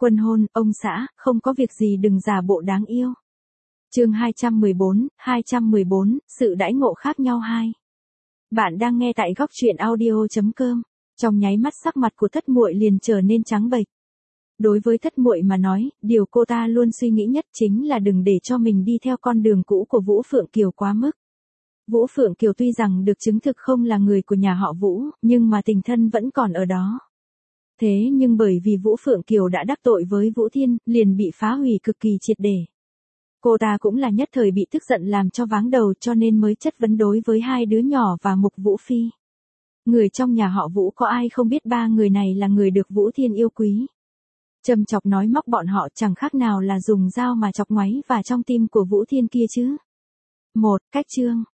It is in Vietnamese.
Quân hôn, ông xã, không có việc gì đừng giả bộ đáng yêu. Chương 214, sự đãi ngộ khác nhau 2. Bạn đang nghe tại góc truyện audio.com. Trong nháy mắt sắc mặt của Thất Muội liền trở nên trắng bệch. Đối với Thất Muội mà nói, điều cô ta luôn suy nghĩ nhất chính là đừng để cho mình đi theo con đường cũ của Vũ Phượng Kiều quá mức. Vũ Phượng Kiều tuy rằng được chứng thực không là người của nhà họ Vũ, nhưng mà tình thân vẫn còn ở đó. Thế nhưng bởi vì Vũ Phượng Kiều đã đắc tội với Vũ Thiên, liền bị phá hủy cực kỳ triệt để. Cô ta cũng là nhất thời bị tức giận làm cho váng đầu cho nên mới chất vấn đối với hai đứa nhỏ và Mục Vũ Phi. Người trong nhà họ Vũ có ai không biết ba người này là người được Vũ Thiên yêu quý. Châm chọc nói móc bọn họ chẳng khác nào là dùng dao mà chọc ngoáy vào trong tim của Vũ Thiên kia chứ. Cách chương.